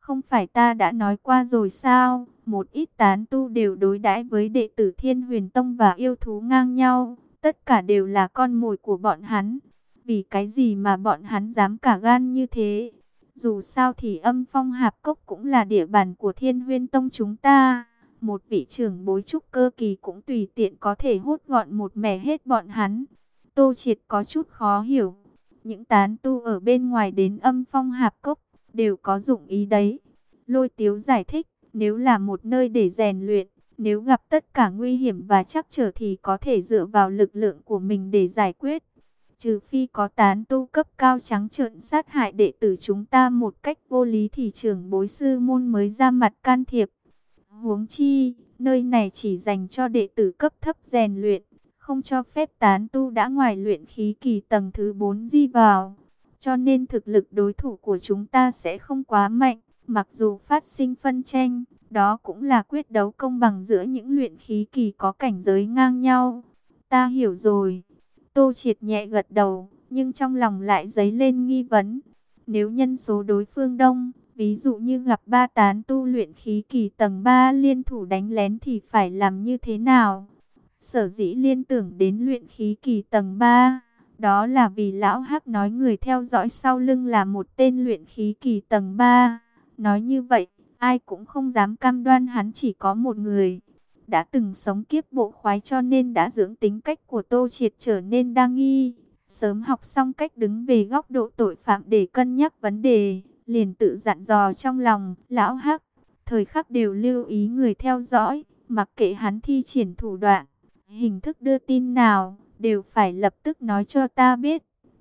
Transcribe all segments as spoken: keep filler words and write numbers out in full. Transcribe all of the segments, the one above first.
Không phải ta đã nói qua rồi sao? Một ít tán tu đều đối đãi với đệ tử Thiên Huyền Tông và yêu thú ngang nhau. Tất cả đều là con mồi của bọn hắn. Vì cái gì mà bọn hắn dám cả gan như thế? Dù sao thì Âm Phong Hạp Cốc cũng là địa bàn của Thiên Huyên Tông chúng ta. Một vị trưởng bối trúc cơ kỳ cũng tùy tiện có thể hốt gọn một mẻ hết bọn hắn. Tô Triệt có chút khó hiểu. Những tán tu ở bên ngoài đến Âm Phong Hạp Cốc đều có dụng ý đấy. Lôi Tiếu giải thích, nếu là một nơi để rèn luyện, nếu gặp tất cả nguy hiểm và trắc trở thì có thể dựa vào lực lượng của mình để giải quyết. Trừ phi có tán tu cấp cao trắng trợn sát hại đệ tử chúng ta một cách vô lý thì trưởng bối sư môn mới ra mặt can thiệp. Huống chi, nơi này chỉ dành cho đệ tử cấp thấp rèn luyện, không cho phép tán tu đã ngoài luyện khí kỳ tầng thứ bốn di vào. Cho nên thực lực đối thủ của chúng ta sẽ không quá mạnh, mặc dù phát sinh phân tranh, đó cũng là quyết đấu công bằng giữa những luyện khí kỳ có cảnh giới ngang nhau. Ta hiểu rồi. Tô Triệt nhẹ gật đầu, nhưng trong lòng lại dấy lên nghi vấn. Nếu nhân số đối phương đông, ví dụ như gặp ba tán tu luyện khí kỳ tầng ba liên thủ đánh lén thì phải làm như thế nào? Sở dĩ liên tưởng đến luyện khí kỳ tầng ba, đó là vì lão Hắc nói người theo dõi sau lưng là một tên luyện khí kỳ tầng ba. Nói như vậy, ai cũng không dám cam đoan hắn chỉ có một người. Đã từng sống kiếp bộ khoái cho nên đã dưỡng tính cách của Tô Triệt trở nên đa nghi. Sớm học xong cách đứng về góc độ tội phạm để cân nhắc vấn đề, liền tự dặn dò trong lòng, lão Hắc, thời khắc đều lưu ý người theo dõi, mặc kệ hắn thi triển thủ đoạn, hình thức đưa tin nào, đều phải lập tức nói cho ta biết.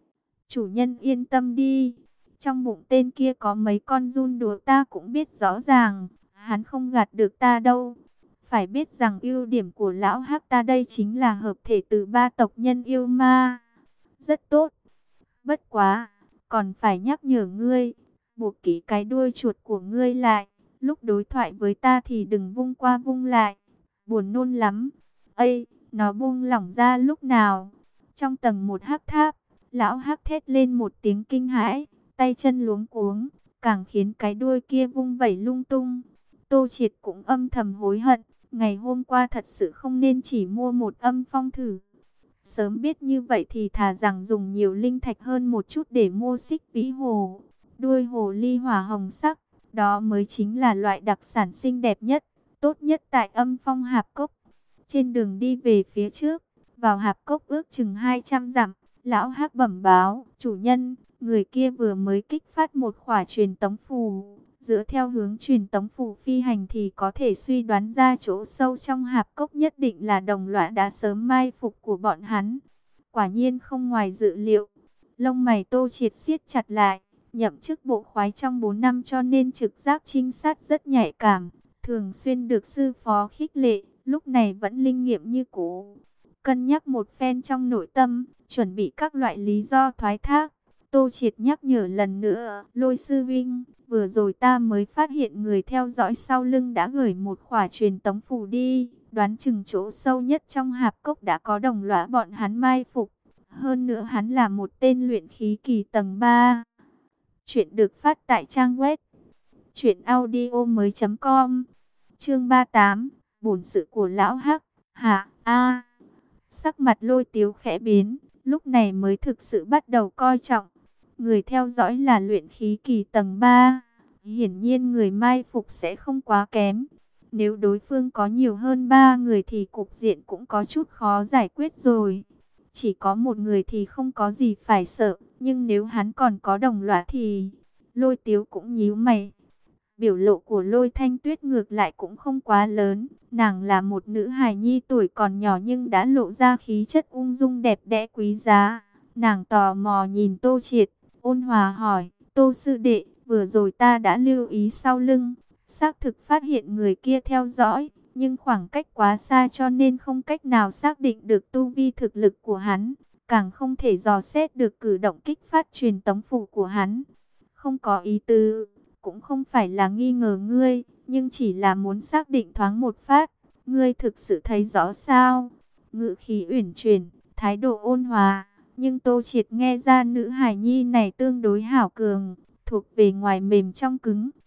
Chủ nhân yên tâm đi, trong bụng tên kia có mấy con giun đùa ta cũng biết rõ ràng, hắn không gạt được ta đâu. Phải biết rằng ưu điểm của lão Hắc ta đây chính là hợp thể từ ba tộc nhân yêu ma. Rất tốt. Bất quá, còn phải nhắc nhở ngươi, buộc kỹ cái đuôi chuột của ngươi lại. Lúc đối thoại với ta thì đừng vung qua vung lại. Buồn nôn lắm. Ây, nó buông lỏng ra lúc nào? Trong tầng một hắc tháp, lão Hắc thét lên một tiếng kinh hãi, tay chân luống cuống, càng khiến cái đuôi kia vung vẩy lung tung. Tô Triệt cũng âm thầm hối hận, ngày hôm qua thật sự không nên chỉ mua một âm phong thử. Sớm biết như vậy thì thà rằng dùng nhiều linh thạch hơn một chút để mua xích vĩ hồ. Đuôi hồ ly hỏa hồng sắc, đó mới chính là loại đặc sản xinh đẹp nhất, tốt nhất tại Âm Phong Hạp Cốc. Trên đường đi về phía trước, vào hạp cốc ước chừng hai trăm dặm, lão Hắc bẩm báo, chủ nhân, người kia vừa mới kích phát một khỏa truyền tống phù. Dựa theo hướng truyền tống phù phi hành thì có thể suy đoán ra chỗ sâu trong hạp cốc nhất định là đồng loại đã sớm mai phục của bọn hắn. Quả nhiên không ngoài dự liệu. Lông mày Tô Triệt siết chặt lại, nhậm chức bộ khoái trong bốn năm cho nên trực giác trinh sát rất nhạy cảm, thường xuyên được sư phó khích lệ, lúc này vẫn linh nghiệm như cũ. Cân nhắc một phen trong nội tâm, chuẩn bị các loại lý do thoái thác. Tô Triệt nhắc nhở lần nữa, Lôi sư vinh, vừa rồi ta mới phát hiện người theo dõi sau lưng đã gửi một khỏa truyền tống phù đi, đoán chừng chỗ sâu nhất trong hạp cốc đã có đồng lõa bọn hắn mai phục. Hơn nữa hắn là một tên luyện khí kỳ tầng ba. Chuyện được phát tại trang web truyện audio mới chấm com. Chương ba mươi tám, bổn sự của lão Hắc. Hạ a. Sắc mặt Lôi Tiếu khẽ biến, lúc này mới thực sự bắt đầu coi trọng. Người theo dõi là luyện khí kỳ tầng ba. Hiển nhiên người mai phục sẽ không quá kém. Nếu đối phương có nhiều hơn ba người thì cục diện cũng có chút khó giải quyết rồi. Chỉ có một người thì không có gì phải sợ. Nhưng nếu hắn còn có đồng lõa thì... Lôi Tiếu cũng nhíu mày. Biểu lộ của Lôi Thanh Tuyết ngược lại cũng không quá lớn. Nàng là một nữ hài nhi tuổi còn nhỏ nhưng đã lộ ra khí chất ung dung đẹp đẽ quý giá. Nàng tò mò nhìn Tô Triệt, ôn hòa hỏi, Tô sư đệ, vừa rồi ta đã lưu ý sau lưng, xác thực phát hiện người kia theo dõi, nhưng khoảng cách quá xa cho nên không cách nào xác định được tu vi thực lực của hắn, càng không thể dò xét được cử động kích phát truyền tống phù của hắn. Không có ý tứ, cũng không phải là nghi ngờ ngươi, nhưng chỉ là muốn xác định thoáng một phát, ngươi thực sự thấy rõ sao? Ngữ khí uyển chuyển, thái độ ôn hòa. Nhưng Tô Triệt nghe ra nữ hài nhi này tương đối hảo cường, thuộc về ngoài mềm trong cứng,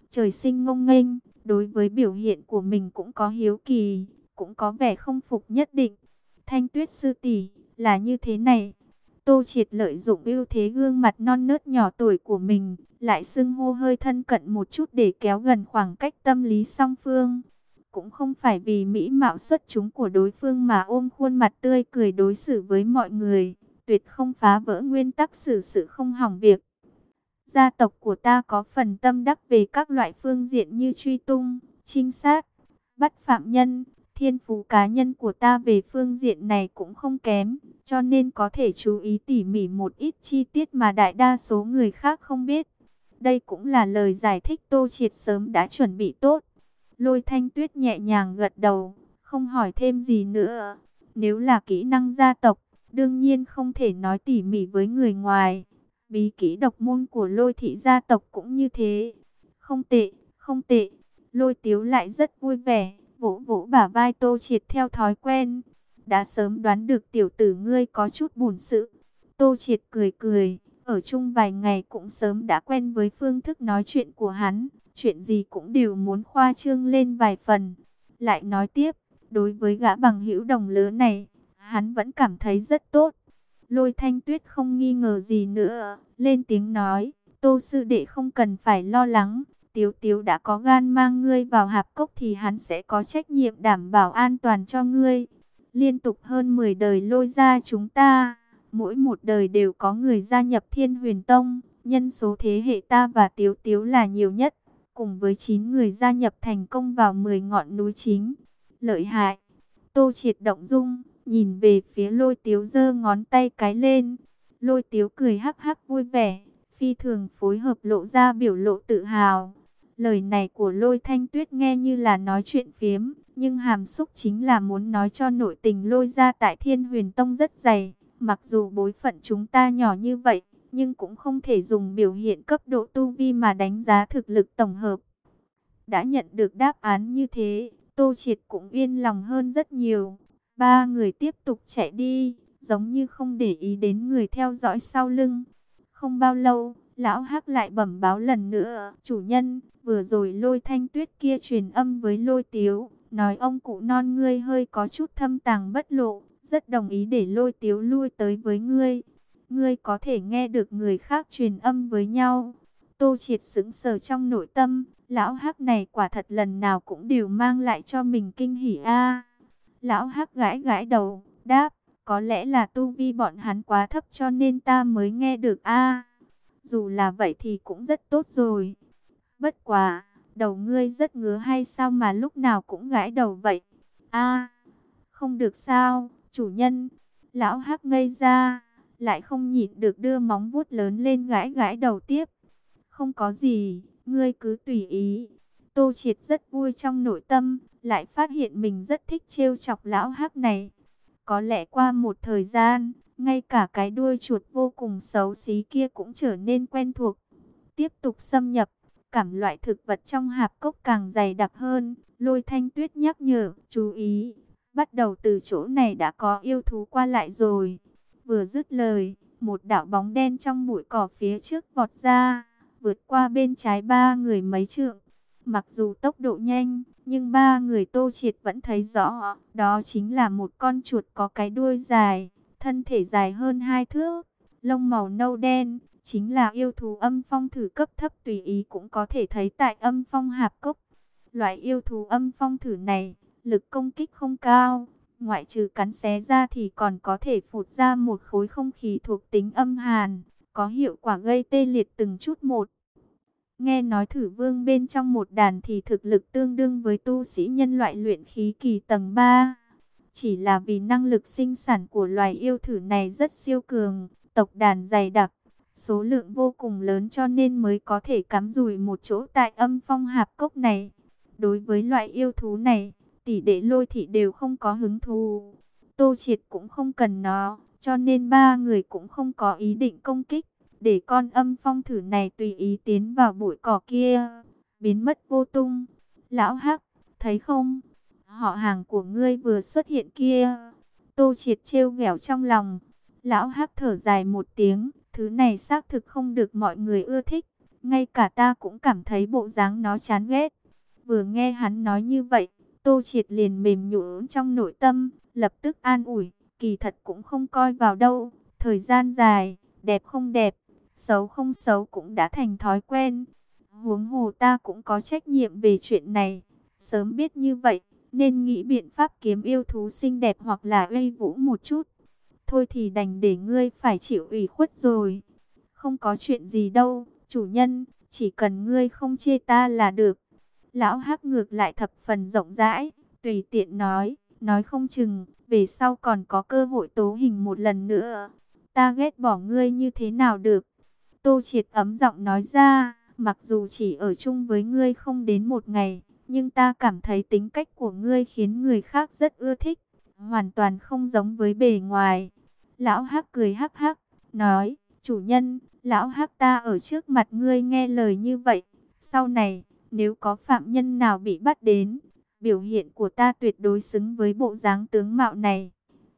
trời sinh ngông nghênh, đối với biểu hiện của mình cũng có hiếu kỳ, cũng có vẻ không phục nhất định. Thanh Tuyết sư tỷ, là như thế này. Tô Triệt lợi dụng ưu thế gương mặt non nớt nhỏ tuổi của mình, lại xưng hô hơi thân cận một chút để kéo gần khoảng cách tâm lý song phương. Cũng không phải vì mỹ mạo xuất chúng của đối phương mà ôm khuôn mặt tươi cười đối xử với mọi người, tuyệt không phá vỡ nguyên tắc xử sự không hỏng việc. Gia tộc của ta có phần tâm đắc về các loại phương diện như truy tung, trinh sát, bắt phạm nhân. Thiên phú cá nhân của ta về phương diện này cũng không kém, cho nên có thể chú ý tỉ mỉ một ít chi tiết mà đại đa số người khác không biết. Đây cũng là lời giải thích Tô Triệt sớm đã chuẩn bị tốt. Lôi Thanh Tuyết nhẹ nhàng gật đầu, không hỏi thêm gì nữa. Nếu là kỹ năng gia tộc, đương nhiên không thể nói tỉ mỉ với người ngoài. Bí kỹ độc môn của Lôi thị gia tộc cũng như thế. Không tệ, không tệ. Lôi Tiếu lại rất vui vẻ, vỗ vỗ bả vai Tô Triệt theo thói quen. Đã sớm đoán được tiểu tử ngươi có chút bổn sự. Tô Triệt cười cười, ở chung vài ngày cũng sớm đã quen với phương thức nói chuyện của hắn. Chuyện gì cũng đều muốn khoa trương lên vài phần. Lại nói tiếp, đối với gã bằng hữu đồng lứa này, hắn vẫn cảm thấy rất tốt. Lôi Thanh Tuyết không nghi ngờ gì nữa, lên tiếng nói, Tô sư đệ không cần phải lo lắng. Tiếu Tiếu đã có gan mang ngươi vào hạp cốc thì hắn sẽ có trách nhiệm đảm bảo an toàn cho ngươi. Liên tục hơn mười đời Lôi gia chúng ta, mỗi một đời đều có người gia nhập Thiên Huyền Tông. Nhân số thế hệ ta và Tiếu Tiếu là nhiều nhất, cùng với chín người gia nhập thành công vào mười ngọn núi chính. Lợi hại. Tô Triệt động dung, nhìn về phía Lôi Tiếu giơ ngón tay cái lên. Lôi Tiếu cười hắc hắc vui vẻ, phi thường phối hợp lộ ra biểu lộ tự hào. Lời này của Lôi Thanh Tuyết nghe như là nói chuyện phiếm, nhưng hàm xúc chính là muốn nói cho nội tình Lôi gia tại Thiên Huyền Tông rất dày. Mặc dù bối phận chúng ta nhỏ như vậy, nhưng cũng không thể dùng biểu hiện cấp độ tu vi mà đánh giá thực lực tổng hợp. Đã nhận được đáp án như thế, Tô Triệt cũng yên lòng hơn rất nhiều. Ba người tiếp tục chạy đi, giống như không để ý đến người theo dõi sau lưng. Không bao lâu, Lão Hắc lại bẩm báo lần nữa, chủ nhân, vừa rồi Lôi Thanh Tuyết kia truyền âm với Lôi Tiếu, nói ông cụ non ngươi hơi có chút thâm tàng bất lộ, rất đồng ý để Lôi Tiếu lui tới với ngươi. Ngươi có thể nghe được người khác truyền âm với nhau. Tô Triệt sững sờ trong nội tâm, Lão Hắc này quả thật lần nào cũng đều mang lại cho mình kinh hỉ a. Lão Hắc gãi gãi đầu, đáp, có lẽ là tu vi bọn hắn quá thấp cho nên ta mới nghe được a. Dù là vậy thì cũng rất tốt rồi. Bất quá, đầu ngươi rất ngứa hay sao mà lúc nào cũng gãi đầu vậy? A, không được sao, chủ nhân. Lão Hắc ngây ra, lại không nhịn được đưa móng vuốt lớn lên gãi gãi đầu tiếp. Không có gì, ngươi cứ tùy ý. Tô Triệt rất vui trong nội tâm, lại phát hiện mình rất thích trêu chọc Lão Hắc này. Có lẽ qua một thời gian, ngay cả cái đuôi chuột vô cùng xấu xí kia cũng trở nên quen thuộc. Tiếp tục xâm nhập, cảm loại thực vật trong hạp cốc càng dày đặc hơn. Lôi Thanh Tuyết nhắc nhở, chú ý, bắt đầu từ chỗ này đã có yêu thú qua lại rồi. Vừa dứt lời, một đạo bóng đen trong bụi cỏ phía trước vọt ra, vượt qua bên trái ba người mấy trượng. Mặc dù tốc độ nhanh, nhưng ba người Tô Triệt vẫn thấy rõ, đó chính là một con chuột có cái đuôi dài, thân thể dài hơn hai thước, lông màu nâu đen, chính là yêu thú âm phong thử cấp thấp tùy ý cũng có thể thấy tại âm phong hạp cốc. Loại yêu thú âm phong thử này, lực công kích không cao, ngoại trừ cắn xé ra thì còn có thể phụt ra một khối không khí thuộc tính âm hàn, có hiệu quả gây tê liệt từng chút một. Nghe nói thử vương bên trong một đàn thì thực lực tương đương với tu sĩ nhân loại luyện khí kỳ tầng ba. Chỉ là vì năng lực sinh sản của loài yêu thử này rất siêu cường, tộc đàn dày đặc, số lượng vô cùng lớn cho nên mới có thể cắm rùi một chỗ tại âm phong hạp cốc này. Đối với loại yêu thú này, tỷ đệ Lôi thị đều không có hứng thú. Tô Triệt cũng không cần nó, cho nên ba người cũng không có ý định công kích. Để con âm phong thử này tùy ý tiến vào bụi cỏ kia, biến mất vô tung. Lão Hắc, thấy không? Họ hàng của ngươi vừa xuất hiện kia. Tô Triệt trêu ghẹo trong lòng. Lão Hắc thở dài một tiếng, thứ này xác thực không được mọi người ưa thích. ngay cả ta cũng cảm thấy bộ dáng nó chán ghét. Vừa nghe hắn nói như vậy, Tô Triệt liền mềm nhũn trong nội tâm, lập tức an ủi, kỳ thật cũng không coi vào đâu, thời gian dài, đẹp không đẹp, xấu không xấu cũng đã thành thói quen. Huống hồ ta cũng có trách nhiệm về chuyện này, sớm biết như vậy, nên nghĩ biện pháp kiếm yêu thú xinh đẹp hoặc là uy vũ một chút. Thôi thì đành để ngươi phải chịu ủy khuất rồi. Không có chuyện gì đâu, chủ nhân, chỉ cần ngươi không chê ta là được. Lão Hắc ngược lại thập phần rộng rãi, tùy tiện nói, nói không chừng, về sau còn có cơ hội tố hình một lần nữa. Ta ghét bỏ ngươi như thế nào được? Tô Triệt ấm giọng nói ra, mặc dù chỉ ở chung với ngươi không đến một ngày, nhưng ta cảm thấy tính cách của ngươi khiến người khác rất ưa thích, hoàn toàn không giống với bề ngoài. Lão Hắc cười hắc hắc, nói, chủ nhân, lão Hắc ta ở trước mặt ngươi nghe lời như vậy, sau này, nếu có phạm nhân nào bị bắt đến, biểu hiện của ta tuyệt đối xứng với bộ dáng tướng mạo này.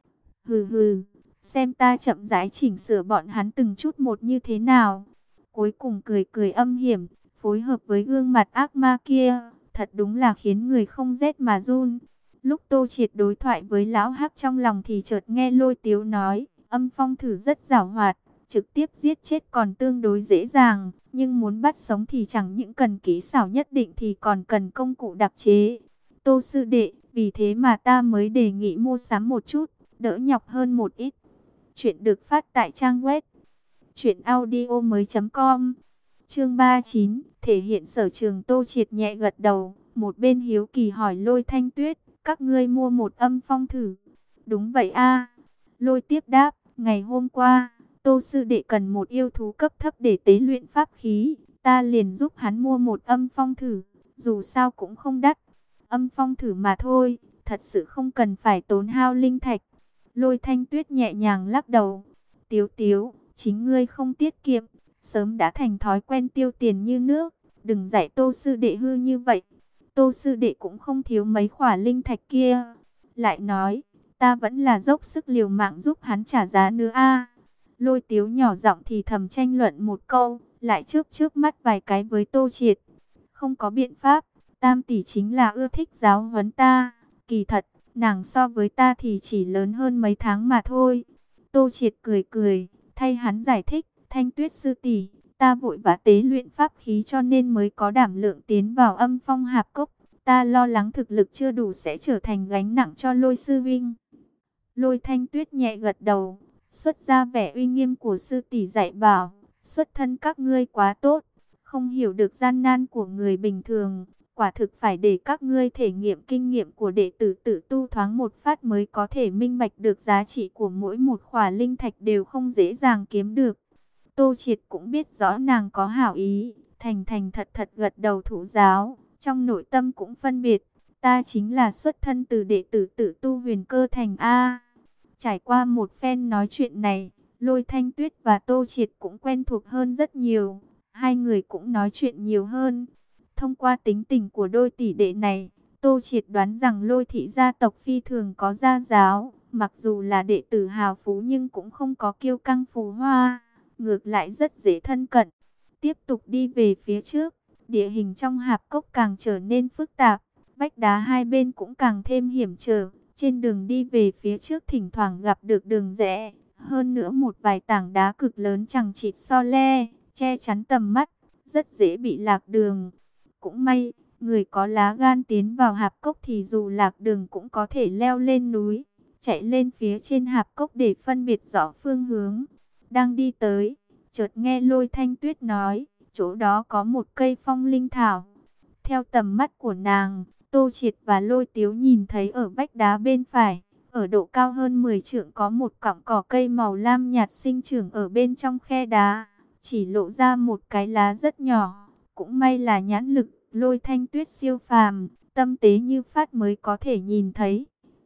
Hừ hừ, xem ta chậm rãi chỉnh sửa bọn hắn từng chút một như thế nào. Cuối cùng cười cười âm hiểm, phối hợp với gương mặt ác ma kia, thật đúng là khiến người không rét mà run. Lúc Tô Triệt đối thoại với lão Hắc trong lòng thì chợt nghe Lôi Tiếu nói, Âm Phong Thử rất giảo hoạt, trực tiếp giết chết còn tương đối dễ dàng, nhưng muốn bắt sống thì chẳng những cần kỹ xảo nhất định thì còn cần công cụ đặc chế. Tô sư đệ, vì thế mà ta mới đề nghị mua sắm một chút, đỡ nhọc hơn một ít. Chuyện được phát tại trang web truyện audio mới chấm com. Chương ba mươi chín, thể hiện sở trường. Tô Triệt nhẹ gật đầu, một bên hiếu kỳ hỏi Lôi Thanh Tuyết, các ngươi mua một âm phong thử? Đúng vậy a. Lôi tiếp đáp, ngày hôm qua, Tô sư đệ cần một yêu thú cấp thấp để tế luyện pháp khí, ta liền giúp hắn mua một âm phong thử, dù sao cũng không đắt. Âm phong thử mà thôi, thật sự không cần phải tốn hao linh thạch. Lôi Thanh Tuyết nhẹ nhàng lắc đầu, Tiếu Tiếu, chính ngươi không tiết kiệm, sớm đã thành thói quen tiêu tiền như nước, đừng dạy Tô sư đệ hư như vậy. Tô sư đệ cũng không thiếu mấy khỏa linh thạch kia. Lại nói, ta vẫn là dốc sức liều mạng giúp hắn trả giá nữa a. Lôi Tiếu nhỏ giọng thì thầm tranh luận một câu, lại chớp chớp mắt vài cái với Tô Triệt. Không có biện pháp, Tam tỷ chính là ưa thích giáo huấn ta, kỳ thật, nàng so với ta thì chỉ lớn hơn mấy tháng mà thôi. Tô Triệt cười cười, thay hắn giải thích, Thanh Tuyết sư tỷ, ta vội vã tế luyện pháp khí cho nên mới có đảm lượng tiến vào âm phong hạp cốc. Ta lo lắng thực lực chưa đủ sẽ trở thành gánh nặng cho Lôi sư vinh. Lôi Thanh Tuyết nhẹ gật đầu, xuất ra vẻ uy nghiêm của sư tỷ dạy bảo, xuất thân các ngươi quá tốt, không hiểu được gian nan của người bình thường. Quả thực phải để các ngươi thể nghiệm kinh nghiệm của đệ tử tự tu thoáng một phát mới có thể minh bạch được giá trị của mỗi một khỏa linh thạch đều không dễ dàng kiếm được. Tô Triệt cũng biết rõ nàng có hảo ý, thành thành thật thật gật đầu thủ giáo, trong nội tâm cũng phân biệt, ta chính là xuất thân từ đệ tử tự tu Huyền Cơ Thành A. Trải qua một phen nói chuyện này, Lôi Thanh Tuyết và Tô Triệt cũng quen thuộc hơn rất nhiều, hai người cũng nói chuyện nhiều hơn. Thông qua tính tình của đôi tỷ đệ này, Tô Triệt đoán rằng Lôi thị gia tộc phi thường có gia giáo, mặc dù là đệ tử hào phú nhưng cũng không có kiêu căng phù hoa, ngược lại rất dễ thân cận. Tiếp tục đi về phía trước, địa hình trong hạp cốc càng trở nên phức tạp, vách đá hai bên cũng càng thêm hiểm trở. Trên đường đi về phía trước thỉnh thoảng gặp được đường rẽ, hơn nữa một vài tảng đá cực lớn chằng chịt so le, che chắn tầm mắt, rất dễ bị lạc đường. Cũng may, người có lá gan tiến vào hạp cốc thì dù lạc đường cũng có thể leo lên núi, chạy lên phía trên hạp cốc để phân biệt rõ phương hướng. Đang đi tới, chợt nghe Lôi Thanh Tuyết nói, chỗ đó có một cây phong linh thảo. Theo tầm mắt của nàng, Tô Triệt và Lôi Tiếu nhìn thấy ở vách đá bên phải, ở độ cao hơn mười trượng có một cọng cỏ cây màu lam nhạt sinh trưởng ở bên trong khe đá, chỉ lộ ra một cái lá rất nhỏ. Cũng may là nhãn lực Lôi Thanh Tuyết siêu phàm, tâm tế như phát mới có thể nhìn thấy.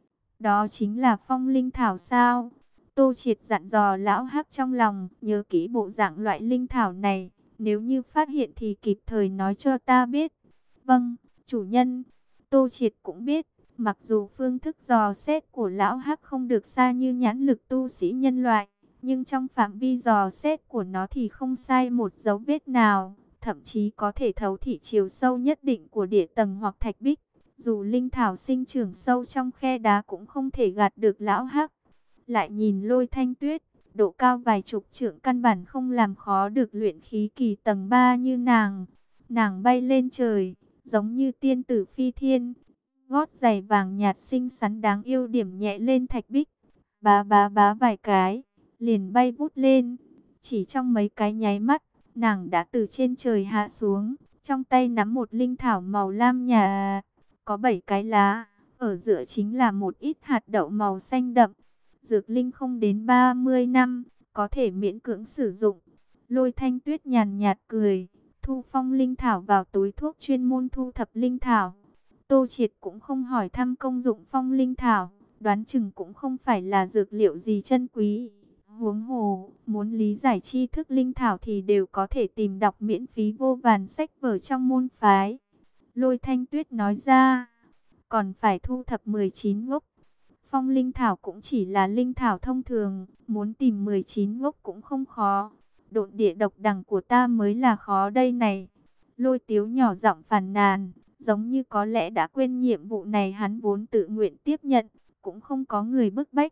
Đó chính là phong linh thảo sao? Tô Triệt dặn dò lão Hắc trong lòng, nhớ kỹ bộ dạng loại linh thảo này, nếu như phát hiện thì kịp thời nói cho ta biết. Vâng, chủ nhân. Tô Triệt cũng biết, mặc dù phương thức dò xét của lão Hắc không được xa như nhãn lực tu sĩ nhân loại, nhưng trong phạm vi dò xét của nó thì không sai một dấu vết nào. thậm chí có thể thấu thị chiều sâu nhất định của địa tầng hoặc thạch bích. Dù linh thảo sinh trưởng sâu trong khe đá cũng không thể gạt được lão hắc. Lại nhìn Lôi Thanh Tuyết, độ cao vài chục trượng căn bản không làm khó được luyện khí kỳ tầng ba như nàng. Nàng bay lên trời, giống như tiên tử phi thiên. Gót giày vàng nhạt xinh xắn đáng yêu điểm nhẹ lên thạch bích. Bá bá bá vài cái, liền bay vút lên. Chỉ trong mấy cái nháy mắt, nàng đã từ trên trời hạ xuống. Trong tay nắm một linh thảo màu lam nhà, có bảy cái lá. Ở giữa chính là một ít hạt đậu màu xanh đậm. Dược linh không đến ba mươi năm, có thể miễn cưỡng sử dụng. Lôi Thanh Tuyết nhàn nhạt cười, thu phong linh thảo vào túi thuốc chuyên môn thu thập linh thảo. Tô Triệt cũng không hỏi thăm công dụng phong linh thảo, đoán chừng cũng không phải là dược liệu gì chân quý. Huống hồ, muốn lý giải tri thức linh thảo thì đều có thể tìm đọc miễn phí vô vàn sách vở trong môn phái. Lôi Thanh Tuyết nói ra, còn phải thu thập mười chín gốc. Phong linh thảo cũng chỉ là linh thảo thông thường, muốn tìm mười chín gốc cũng không khó. Độn địa độc đằng của ta mới là khó đây này. Lôi Tiếu nhỏ giọng phàn nàn, giống như có lẽ đã quên nhiệm vụ này hắn vốn tự nguyện tiếp nhận, cũng không có người bức bách.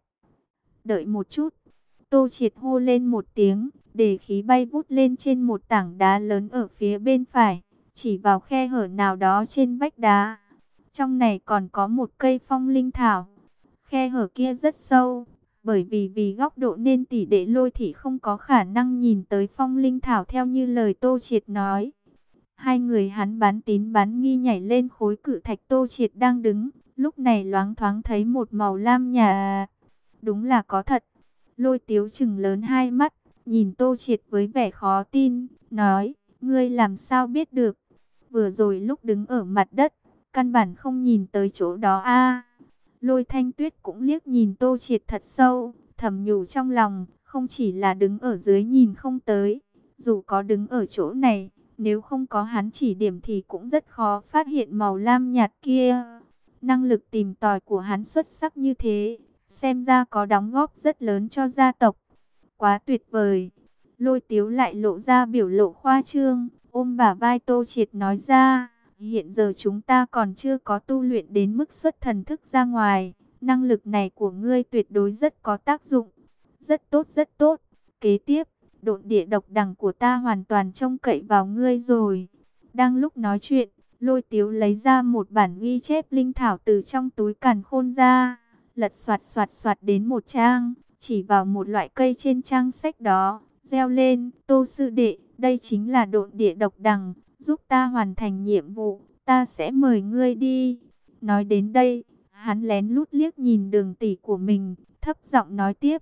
Đợi một chút, Tô Triệt hô lên một tiếng, để khí bay vút lên trên một tảng đá lớn ở phía bên phải, chỉ vào khe hở nào đó trên vách đá. Trong này còn có một cây phong linh thảo. Khe hở kia rất sâu, bởi vì vì góc độ nên tỷ đệ Lôi Thị không có khả năng nhìn tới phong linh thảo theo như lời Tô Triệt nói. Hai người hắn bán tín bán nghi nhảy lên khối cự thạch Tô Triệt đang đứng, lúc này loáng thoáng thấy một màu lam nhà. Đúng là có thật. Lôi Tiếu chừng lớn hai mắt, nhìn Tô Triệt với vẻ khó tin, nói, ngươi làm sao biết được? Vừa rồi lúc đứng ở mặt đất, căn bản không nhìn tới chỗ đó a. Lôi Thanh Tuyết cũng liếc nhìn Tô Triệt thật sâu, thầm nhủ trong lòng, không chỉ là đứng ở dưới nhìn không tới, dù có đứng ở chỗ này, nếu không có hắn chỉ điểm thì cũng rất khó phát hiện màu lam nhạt kia. Năng lực tìm tòi của hắn xuất sắc như thế, xem ra có đóng góp rất lớn cho gia tộc. Quá tuyệt vời. Lôi Tiếu lại lộ ra biểu lộ khoa trương, ôm bả vai Tô Triệt nói ra, hiện giờ chúng ta còn chưa có tu luyện đến mức xuất thần thức ra ngoài. Năng lực này của ngươi tuyệt đối rất có tác dụng. Rất tốt rất tốt. Kế tiếp, độn địa độc đằng của ta hoàn toàn trông cậy vào ngươi rồi. Đang lúc nói chuyện, Lôi Tiếu lấy ra một bản ghi chép linh thảo từ trong túi càn khôn ra. Lật soạt soạt soạt đến một trang, chỉ vào một loại cây trên trang sách đó, reo lên, Tô sư đệ, đây chính là độn địa độc đằng, giúp ta hoàn thành nhiệm vụ, ta sẽ mời ngươi đi. Nói đến đây, hắn lén lút liếc nhìn Đường tỷ của mình, thấp giọng nói tiếp,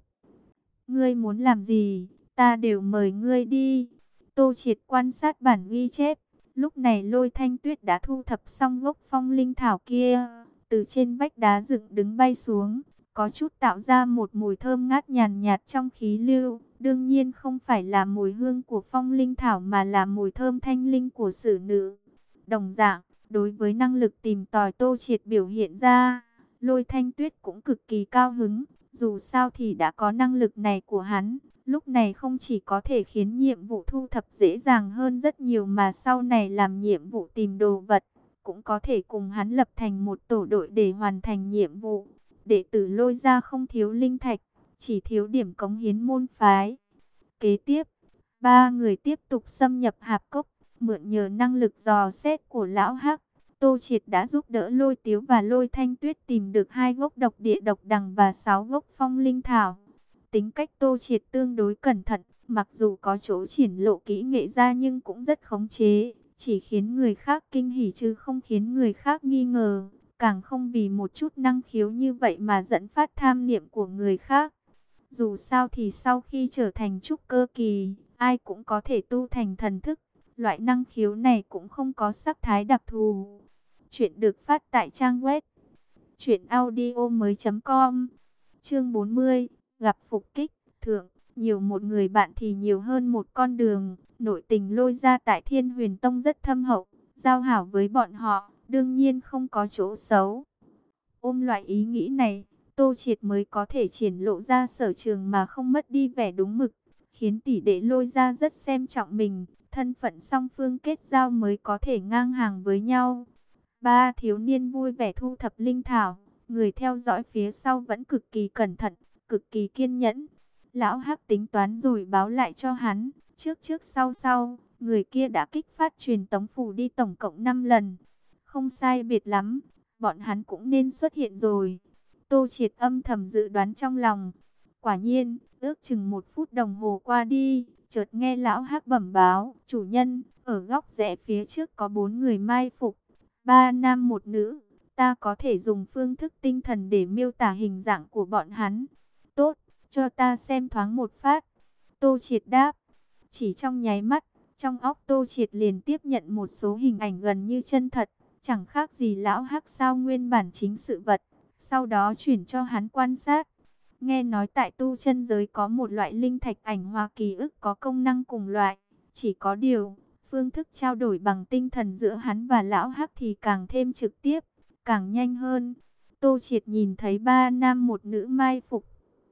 ngươi muốn làm gì, ta đều mời ngươi đi. Tô Triệt quan sát bản ghi chép, lúc này Lôi Thanh Tuyết đã thu thập xong gốc phong linh thảo kia, từ trên vách đá dựng đứng bay xuống, có chút tạo ra một mùi thơm ngát nhàn nhạt trong khí lưu. Đương nhiên không phải là mùi hương của phong linh thảo mà là mùi thơm thanh linh của sử nữ. Đồng dạng, đối với năng lực tìm tòi Tô Triệt biểu hiện ra, Lôi Thanh Tuyết cũng cực kỳ cao hứng. Dù sao thì đã có năng lực này của hắn, lúc này không chỉ có thể khiến nhiệm vụ thu thập dễ dàng hơn rất nhiều mà sau này làm nhiệm vụ tìm đồ vật, cũng có thể cùng hắn lập thành một tổ đội để hoàn thành nhiệm vụ. Đệ tử Lôi gia không thiếu linh thạch, chỉ thiếu điểm cống hiến môn phái. Kế tiếp, ba người tiếp tục xâm nhập hạp cốc, mượn nhờ năng lực dò xét của lão Hắc. Tô Triệt đã giúp đỡ Lôi Tiếu và Lôi Thanh Tuyết tìm được hai gốc độc địa độc đằng và sáu gốc phong linh thảo. Tính cách Tô Triệt tương đối cẩn thận, mặc dù có chỗ triển lộ kỹ nghệ ra nhưng cũng rất khống chế, chỉ khiến người khác kinh hỉ chứ không khiến người khác nghi ngờ, càng không vì một chút năng khiếu như vậy mà dẫn phát tham niệm của người khác. Dù sao thì sau khi trở thành trúc cơ kỳ, ai cũng có thể tu thành thần thức, loại năng khiếu này cũng không có sắc thái đặc thù. Chuyện được phát tại trang web truyện audio mới chấm com. Chương bốn mươi, gặp phục kích, thượng, nhiều một người bạn thì nhiều hơn một con đường. Nội tình Lôi gia tại Thiên Huyền Tông rất thâm hậu, giao hảo với bọn họ, đương nhiên không có chỗ xấu. Ôm loại ý nghĩ này, Tô Triệt mới có thể triển lộ ra sở trường mà không mất đi vẻ đúng mực, khiến tỷ đệ Lôi gia rất xem trọng mình. thân phận song phương kết giao mới có thể ngang hàng với nhau. Ba thiếu niên vui vẻ thu thập linh thảo, người theo dõi phía sau vẫn cực kỳ cẩn thận, cực kỳ kiên nhẫn. Lão Hắc tính toán rồi báo lại cho hắn, trước trước sau sau, người kia đã kích phát truyền tống phù đi tổng cộng năm lần. Không sai biệt lắm, bọn hắn cũng nên xuất hiện rồi. Tô Triệt âm thầm dự đoán trong lòng. Quả nhiên, ước chừng một phút đồng hồ qua đi, chợt nghe lão Hắc bẩm báo, chủ nhân, ở góc rẽ phía trước có bốn người mai phục, ba nam một nữ. Ta có thể dùng phương thức tinh thần để miêu tả hình dạng của bọn hắn. Tốt, cho ta xem thoáng một phát. Tô Triệt đáp. Chỉ trong nháy mắt, trong óc Tô Triệt liền tiếp nhận một số hình ảnh gần như chân thật, chẳng khác gì lão Hắc sao nguyên bản chính sự vật, sau đó chuyển cho hắn quan sát. Nghe nói tại tu chân giới có một loại linh thạch ảnh hoa ký ức có công năng cùng loại, chỉ có điều, phương thức trao đổi bằng tinh thần giữa hắn và lão Hắc thì càng thêm trực tiếp, càng nhanh hơn. Tô Triệt nhìn thấy ba nam một nữ mai phục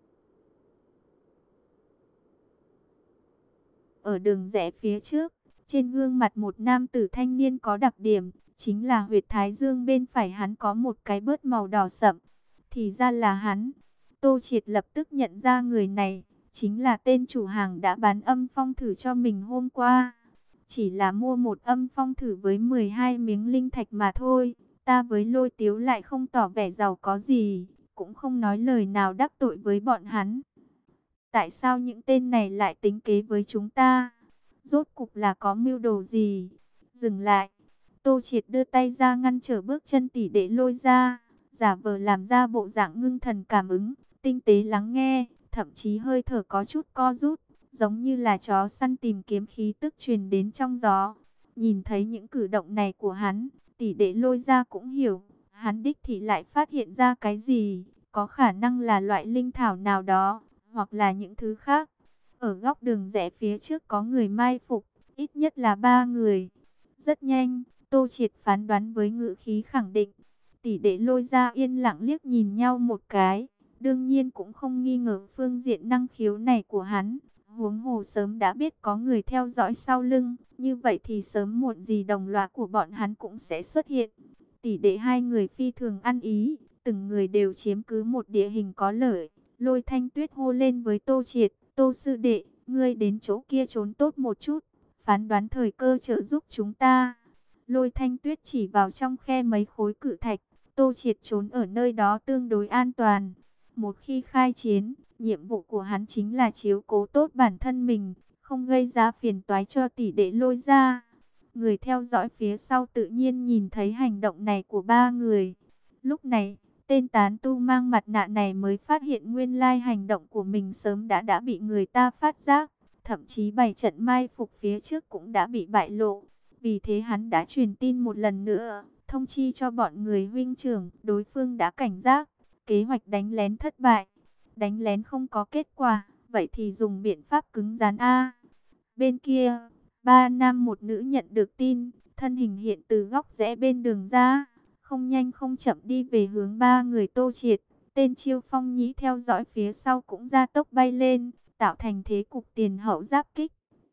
ở đường rẽ phía trước, trên gương mặt một nam tử thanh niên có đặc điểm, chính là huyệt thái dương bên phải hắn có một cái bớt màu đỏ sậm. Thì ra là hắn. Tô Triệt lập tức nhận ra người này, chính là tên chủ hàng đã bán âm phong thử cho mình hôm qua. Chỉ là mua một âm phong thử với mười hai miếng linh thạch mà thôi. Ta với Lôi Tiếu lại không tỏ vẻ giàu có gì, cũng không nói lời nào đắc tội với bọn hắn. Tại sao những tên này lại tính kế với chúng ta? Rốt cục là có mưu đồ gì? Dừng lại. Tô Triệt đưa tay ra ngăn trở bước chân tỷ đệ Lôi ra, giả vờ làm ra bộ dạng ngưng thần cảm ứng, tinh tế lắng nghe, thậm chí hơi thở có chút co rút, giống như là chó săn tìm kiếm khí tức truyền đến trong gió. Nhìn thấy những cử động này của hắn, tỷ đệ Lôi ra cũng hiểu, hắn đích thị lại phát hiện ra cái gì, có khả năng là loại linh thảo nào đó, hoặc là những thứ khác. Ở góc đường rẽ phía trước có người mai phục, ít nhất là ba người. Rất nhanh, Tô Triệt phán đoán với ngữ khí khẳng định. Tỷ đệ Lôi ra yên lặng liếc nhìn nhau một cái, đương nhiên cũng không nghi ngờ phương diện năng khiếu này của hắn. Huống hồ sớm đã biết có người theo dõi sau lưng, như vậy thì sớm muộn gì đồng loạt của bọn hắn cũng sẽ xuất hiện. Tỷ đệ hai người phi thường ăn ý, từng người đều chiếm cứ một địa hình có lợi. Lôi Thanh Tuyết hô lên với Tô Triệt, Tô sư đệ, ngươi đến chỗ kia trốn tốt một chút, phán đoán thời cơ trợ giúp chúng ta. Lôi Thanh Tuyết chỉ vào trong khe mấy khối cự thạch, Tô Triệt trốn ở nơi đó tương đối an toàn. Một khi khai chiến, nhiệm vụ của hắn chính là chiếu cố tốt bản thân mình, không gây ra phiền toái cho tỷ đệ Lôi ra. Người theo dõi phía sau tự nhiên nhìn thấy hành động này của ba người. Lúc này, tên tán tu mang mặt nạ này mới phát hiện nguyên lai hành động của mình sớm đã đã bị người ta phát giác. Thậm chí bày trận mai phục phía trước cũng đã bị bại lộ. Vì thế hắn đã truyền tin một lần nữa, thông chi cho bọn người huynh trưởng, đối phương đã cảnh giác. Kế hoạch đánh lén thất bại. Đánh lén không có kết quả, vậy thì dùng biện pháp cứng rắn A. Bên kia, ba nam một nữ nhận được tin, thân hình hiện từ góc rẽ bên đường ra, không nhanh không chậm đi về hướng ba người Tô Triệt. Tên Chiêu Phong Nhĩ theo dõi phía sau cũng ra tốc bay lên, tạo thành thế cục tiền hậu giáp kích.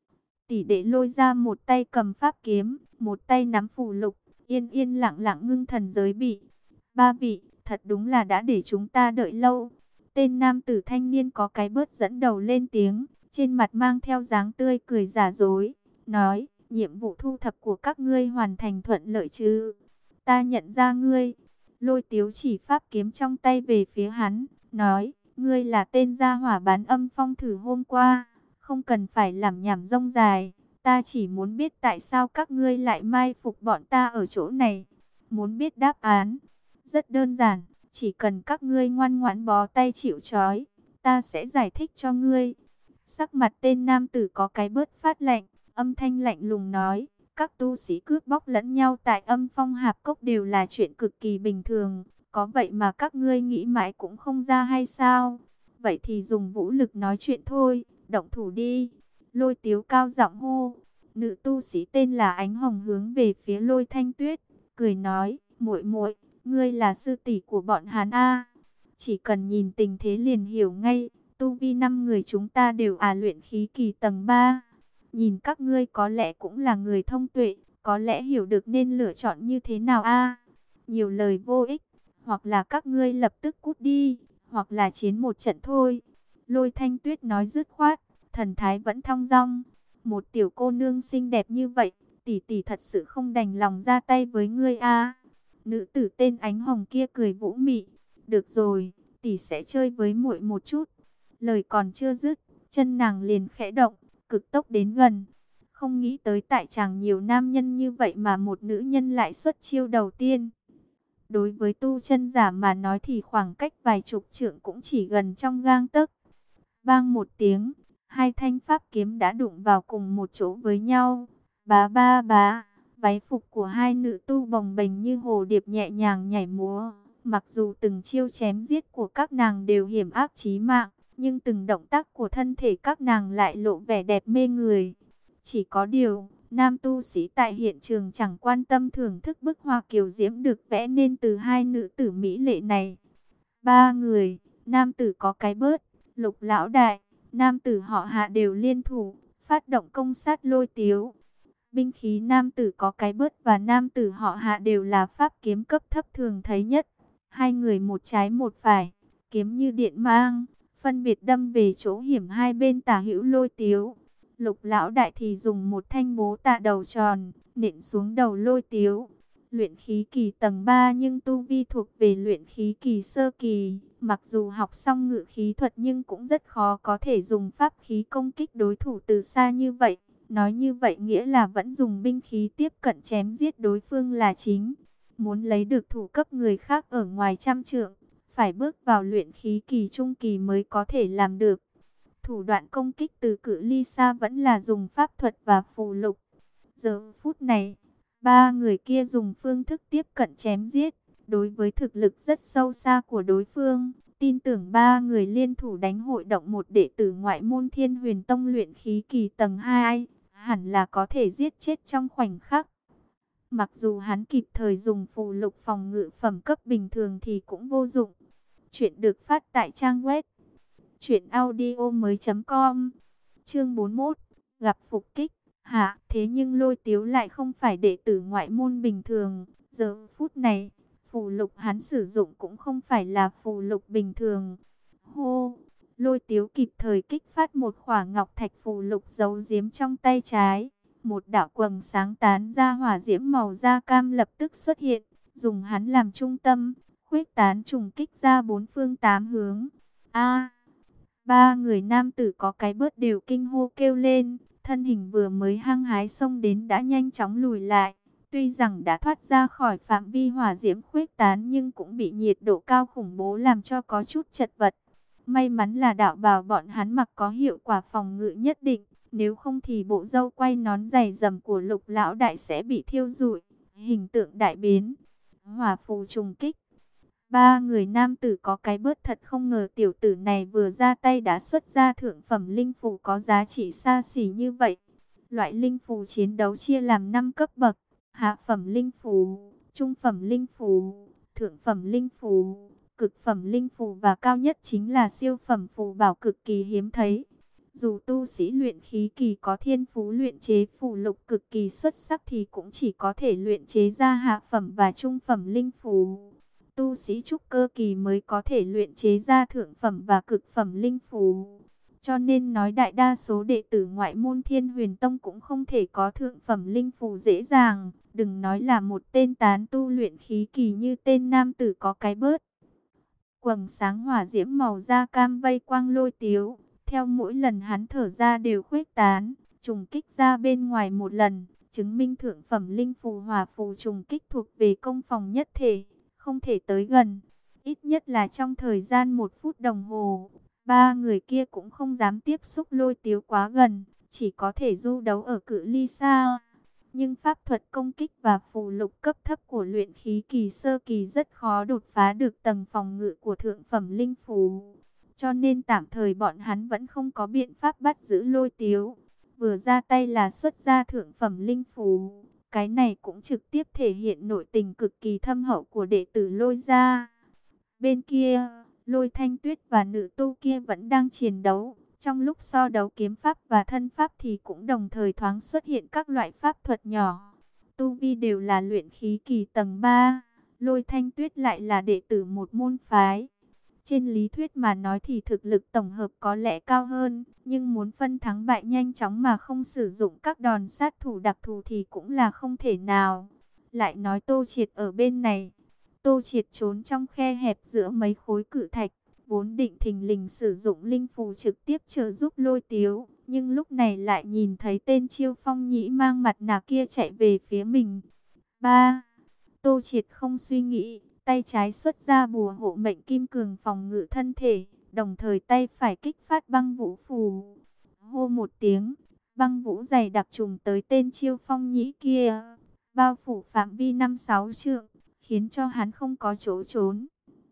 Tỷ đệ Lôi ra một tay cầm pháp kiếm, một tay nắm phù lục, yên yên lặng lặng ngưng thần giới bị. Ba vị, thật đúng là đã để chúng ta đợi lâu. Tên nam tử thanh niên có cái bớt dẫn đầu lên tiếng, trên mặt mang theo dáng tươi cười giả dối, nói, nhiệm vụ thu thập của các ngươi hoàn thành thuận lợi chứ? Ta nhận ra ngươi. Lôi Tiếu chỉ pháp kiếm trong tay về phía hắn, nói, ngươi là tên gia hỏa bán âm phong thử hôm qua, không cần phải làm nhảm rông dài, ta chỉ muốn biết tại sao các ngươi lại mai phục bọn ta ở chỗ này. Muốn biết đáp án? Rất đơn giản, chỉ cần các ngươi ngoan ngoãn bó tay chịu trói, ta sẽ giải thích cho ngươi. Sắc mặt tên nam tử có cái bớt phát lạnh, âm thanh lạnh lùng nói, các tu sĩ cướp bóc lẫn nhau tại âm phong hạp cốc đều là chuyện cực kỳ bình thường, có vậy mà các ngươi nghĩ mãi cũng không ra hay sao? Vậy thì dùng vũ lực nói chuyện thôi, động thủ đi. Lôi Tiếu cao giọng hô. Nữ tu sĩ tên là Ánh Hồng hướng về phía Lôi Thanh Tuyết, cười nói, muội muội, ngươi là sư tỷ của bọn hắn a. Chỉ cần nhìn tình thế liền hiểu ngay, tu vi năm người chúng ta đều à luyện khí kỳ tầng ba. Nhìn các ngươi có lẽ cũng là người thông tuệ, có lẽ hiểu được nên lựa chọn như thế nào a. Nhiều lời vô ích, hoặc là các ngươi lập tức cút đi, hoặc là chiến một trận thôi. Lôi Thanh Tuyết nói dứt khoát, thần thái vẫn thong dong. Một tiểu cô nương xinh đẹp như vậy, tỷ tỷ thật sự không đành lòng ra tay với ngươi a. Nữ tử tên Ánh Hồng kia cười vũ mị, được rồi, tỷ sẽ chơi với muội một chút. Lời còn chưa dứt, chân nàng liền khẽ động, cực tốc đến gần. Không nghĩ tới tại chàng nhiều nam nhân như vậy mà một nữ nhân lại xuất chiêu đầu tiên. Đối với tu chân giả mà nói thì khoảng cách vài chục trượng cũng chỉ gần trong gang tấc. Bang một tiếng, hai thanh pháp kiếm đã đụng vào cùng một chỗ với nhau. Bá ba bá, váy phục của hai nữ tu bồng bềnh như hồ điệp nhẹ nhàng nhảy múa. Mặc dù từng chiêu chém giết của các nàng đều hiểm ác chí mạng, nhưng từng động tác của thân thể các nàng lại lộ vẻ đẹp mê người. Chỉ có điều, nam tu sĩ tại hiện trường chẳng quan tâm thưởng thức bức hoa kiều diễm được vẽ nên từ hai nữ tử mỹ lệ này. Ba người, nam tử có cái bớt, Lục lão đại, nam tử họ Hạ đều liên thủ, phát động công sát Lôi Tiếu. Binh khí nam tử có cái bớt và nam tử họ Hạ đều là pháp kiếm cấp thấp thường thấy nhất. Hai người một trái một phải, kiếm như điện mang, phân biệt đâm về chỗ hiểm hai bên tả hữu Lôi Tiếu. Lục lão đại thì dùng một thanh bố tạ đầu tròn, nện xuống đầu Lôi Tiếu. Luyện khí kỳ tầng ba nhưng tu vi thuộc về luyện khí kỳ sơ kỳ. Mặc dù học xong ngự khí thuật nhưng cũng rất khó có thể dùng pháp khí công kích đối thủ từ xa như vậy. Nói như vậy nghĩa là vẫn dùng binh khí tiếp cận chém giết đối phương là chính. Muốn lấy được thủ cấp người khác ở ngoài trăm trượng, phải bước vào luyện khí kỳ trung kỳ mới có thể làm được. Thủ đoạn công kích từ cự ly xa vẫn là dùng pháp thuật và phù lục. Giờ phút này, ba người kia dùng phương thức tiếp cận chém giết. Đối với thực lực rất sâu xa của đối phương, tin tưởng ba người liên thủ đánh hội động một đệ tử ngoại môn Thiên Huyền Tông luyện khí kỳ tầng hai, hẳn là có thể giết chết trong khoảnh khắc. Mặc dù hắn kịp thời dùng phù lục phòng ngự phẩm cấp bình thường thì cũng vô dụng. Chuyện được phát tại trang web truyện audio mới chấm com. Chương bốn mươi mốt, gặp phục kích. Hả, thế nhưng Lôi Tiếu lại không phải đệ tử ngoại môn bình thường. Giờ phút này, phù lục hắn sử dụng cũng không phải là phù lục bình thường. Hô, Lôi Tiếu kịp thời kích phát một khỏa ngọc thạch phù lục giấu giếm trong tay trái. Một đạo quầng sáng tán ra hỏa diễm màu da cam lập tức xuất hiện, dùng hắn làm trung tâm, khuếch tán trùng kích ra bốn phương tám hướng. A, ba người nam tử có cái bớt đều kinh hô kêu lên, thân hình vừa mới hăng hái xông đến đã nhanh chóng lùi lại. Tuy rằng đã thoát ra khỏi phạm vi hỏa diễm khuếch tán nhưng cũng bị nhiệt độ cao khủng bố làm cho có chút chật vật. May mắn là đạo bào bọn hắn mặc có hiệu quả phòng ngự nhất định, nếu không thì bộ râu quay nón dày dầm của Lục lão đại sẽ bị thiêu rụi, hình tượng đại biến. Hỏa phù trùng kích. Ba người nam tử có cái bớt thật không ngờ tiểu tử này vừa ra tay đã xuất ra thượng phẩm linh phù có giá trị xa xỉ như vậy. Loại linh phù chiến đấu chia làm năm cấp bậc: hạ phẩm linh phù, trung phẩm linh phù, thượng phẩm linh phù, cực phẩm linh phù và cao nhất chính là siêu phẩm phù bảo cực kỳ hiếm thấy. Dù tu sĩ luyện khí kỳ có thiên phú luyện chế phù lục cực kỳ xuất sắc thì cũng chỉ có thể luyện chế ra hạ phẩm và trung phẩm linh phù. Tu sĩ trúc cơ kỳ mới có thể luyện chế ra thượng phẩm và cực phẩm linh phù. Cho nên nói đại đa số đệ tử ngoại môn Thiên Huyền Tông cũng không thể có thượng phẩm linh phù dễ dàng. Đừng nói là một tên tán tu luyện khí kỳ như tên nam tử có cái bớt. Quầng sáng hỏa diễm màu da cam vây quang Lôi Tiếu. Theo mỗi lần hắn thở ra đều khuếch tán, trùng kích ra bên ngoài một lần. Chứng minh thượng phẩm linh phù hỏa phù trùng kích thuộc về công phòng nhất thể, không thể tới gần. Ít nhất là trong thời gian một phút đồng hồ. Ba người kia cũng không dám tiếp xúc Lôi Tiếu quá gần, chỉ có thể du đấu ở cự ly xa. Nhưng pháp thuật công kích và phù lục cấp thấp của luyện khí kỳ sơ kỳ rất khó đột phá được tầng phòng ngự của thượng phẩm linh phù. Cho nên tạm thời bọn hắn vẫn không có biện pháp bắt giữ Lôi Tiếu. Vừa ra tay là xuất ra thượng phẩm linh phù. Cái này cũng trực tiếp thể hiện nội tình cực kỳ thâm hậu của đệ tử Lôi gia. Bên kia, Lôi Thanh Tuyết và nữ tu kia vẫn đang chiến đấu. Trong lúc so đấu kiếm pháp và thân pháp thì cũng đồng thời thoáng xuất hiện các loại pháp thuật nhỏ. Tu vi đều là luyện khí kỳ tầng ba. Lôi Thanh Tuyết lại là đệ tử một môn phái. Trên lý thuyết mà nói thì thực lực tổng hợp có lẽ cao hơn, nhưng muốn phân thắng bại nhanh chóng mà không sử dụng các đòn sát thủ đặc thù thì cũng là không thể nào. Lại nói Tô Triệt ở bên này. Tô Triệt trốn trong khe hẹp giữa mấy khối cự thạch, vốn định thình lình sử dụng linh phù trực tiếp trợ giúp Lôi Tiếu, nhưng lúc này lại nhìn thấy tên Chiêu Phong Nhĩ mang mặt nạ kia chạy về phía mình. Ba. Tô Triệt không suy nghĩ, tay trái xuất ra bùa hộ mệnh kim cường phòng ngự thân thể, đồng thời tay phải kích phát băng vũ phù. Hô một tiếng, băng vũ dày đặc trùng tới tên Chiêu Phong Nhĩ kia, bao phủ phạm vi năm sáu trượng, khiến cho hắn không có chỗ trốn.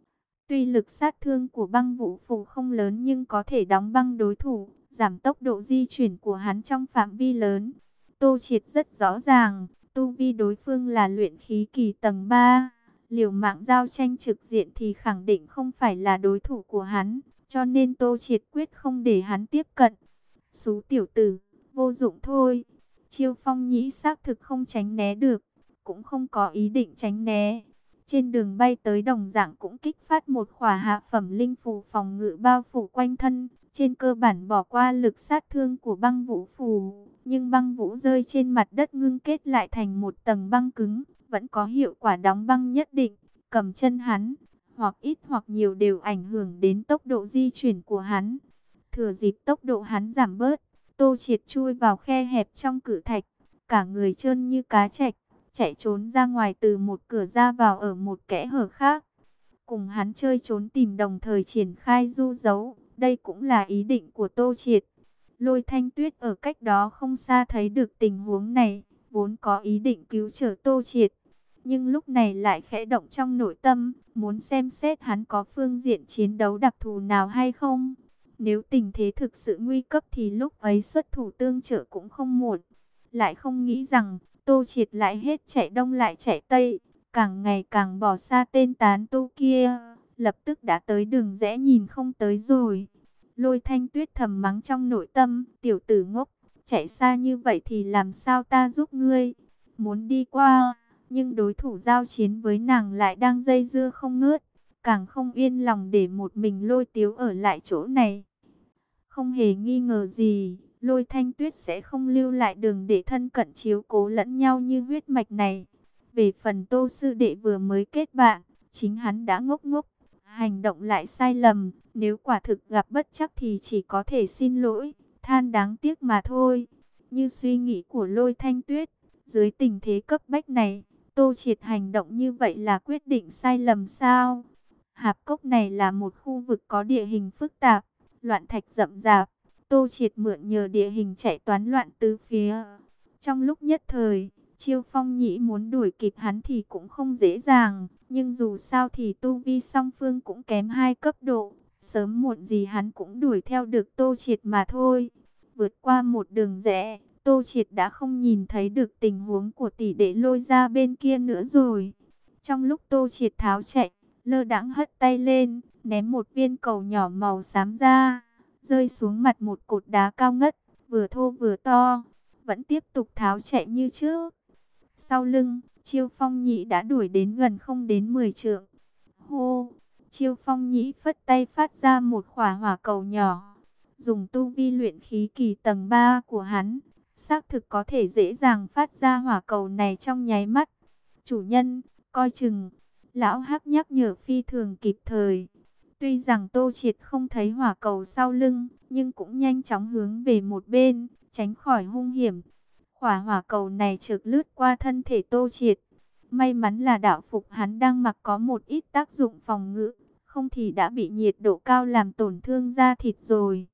Tuy lực sát thương của băng vũ phù không lớn nhưng có thể đóng băng đối thủ, giảm tốc độ di chuyển của hắn trong phạm vi lớn. Tô Triệt rất rõ ràng, tu vi đối phương là luyện khí kỳ tầng ba. Liều mạng giao tranh trực diện thì khẳng định không phải là đối thủ của hắn, cho nên Tô Triệt quyết không để hắn tiếp cận. Xú tiểu tử, vô dụng thôi. Chiêu Phong Nhĩ xác thực không tránh né được, cũng không có ý định tránh né. Trên đường bay tới đồng dạng cũng kích phát một khỏa hạ phẩm linh phù phòng ngự bao phủ quanh thân, trên cơ bản bỏ qua lực sát thương của băng vũ phù, nhưng băng vũ rơi trên mặt đất ngưng kết lại thành một tầng băng cứng, vẫn có hiệu quả đóng băng nhất định. Cầm chân hắn, hoặc ít hoặc nhiều đều ảnh hưởng đến tốc độ di chuyển của hắn. Thừa dịp tốc độ hắn giảm bớt, Tô Triệt chui vào khe hẹp trong cự thạch, cả người trơn như cá trạch, chạy trốn ra ngoài từ một cửa ra vào ở một kẽ hở khác. Cùng hắn chơi trốn tìm đồng thời triển khai du dấu, đây cũng là ý định của Tô Triệt. Lôi Thanh Tuyết ở cách đó không xa thấy được tình huống này, vốn có ý định cứu trợ Tô Triệt, nhưng lúc này lại khẽ động trong nội tâm, muốn xem xét hắn có phương diện chiến đấu đặc thù nào hay không. Nếu tình thế thực sự nguy cấp thì lúc ấy xuất thủ tương trợ cũng không muộn. Lại không nghĩ rằng Tô Triệt lại hết chạy đông lại chạy tây, càng ngày càng bỏ xa tên tán tu kia, lập tức đã tới đường rẽ nhìn không tới rồi. Lôi Thanh Tuyết thầm mắng trong nội tâm, tiểu tử ngốc, chạy xa như vậy thì làm sao ta giúp ngươi? Muốn đi qua, nhưng đối thủ giao chiến với nàng lại đang dây dưa không ngớt, càng không yên lòng để một mình Lôi Tiếu ở lại chỗ này. Không hề nghi ngờ gì, Lôi Thanh Tuyết sẽ không lưu lại đường để thân cận chiếu cố lẫn nhau như huyết mạch này. Về phần Tô sư đệ vừa mới kết bạn, chính hắn đã ngốc ngốc, hành động lại sai lầm, nếu quả thực gặp bất trắc thì chỉ có thể xin lỗi, than đáng tiếc mà thôi. Như suy nghĩ của Lôi Thanh Tuyết, dưới tình thế cấp bách này, Tô Triệt hành động như vậy là quyết định sai lầm sao? Hạp cốc này là một khu vực có địa hình phức tạp, loạn thạch rậm rạp. Tô Triệt mượn nhờ địa hình chạy toán loạn tứ phía. Trong lúc nhất thời, Chiêu Phong Nhĩ muốn đuổi kịp hắn thì cũng không dễ dàng, nhưng dù sao thì tu vi song phương cũng kém hai cấp độ, sớm muộn gì hắn cũng đuổi theo được Tô Triệt mà thôi. Vượt qua một đường rẽ, Tô Triệt đã không nhìn thấy được tình huống của tỷ đệ Lôi ra bên kia nữa rồi. Trong lúc Tô Triệt tháo chạy, lơ đãng hất tay lên, ném một viên cầu nhỏ màu xám ra, rơi xuống mặt một cột đá cao ngất, vừa thô vừa to, vẫn tiếp tục tháo chạy như trước. Sau lưng, Chiêu Phong Nhĩ đã đuổi đến gần không đến mười trượng. Hô! Chiêu Phong Nhĩ phất tay phát ra một khỏa hỏa cầu nhỏ. Dùng tu vi luyện khí kỳ tầng ba của hắn, xác thực có thể dễ dàng phát ra hỏa cầu này trong nháy mắt. Chủ nhân, coi chừng! Lão Hắc nhắc nhở phi thường kịp thời. Tuy rằng Tô Triệt không thấy hỏa cầu sau lưng, nhưng cũng nhanh chóng hướng về một bên, tránh khỏi hung hiểm. Khỏa hỏa cầu này trực lướt qua thân thể Tô Triệt. May mắn là đạo phục hắn đang mặc có một ít tác dụng phòng ngự, không thì đã bị nhiệt độ cao làm tổn thương da thịt rồi.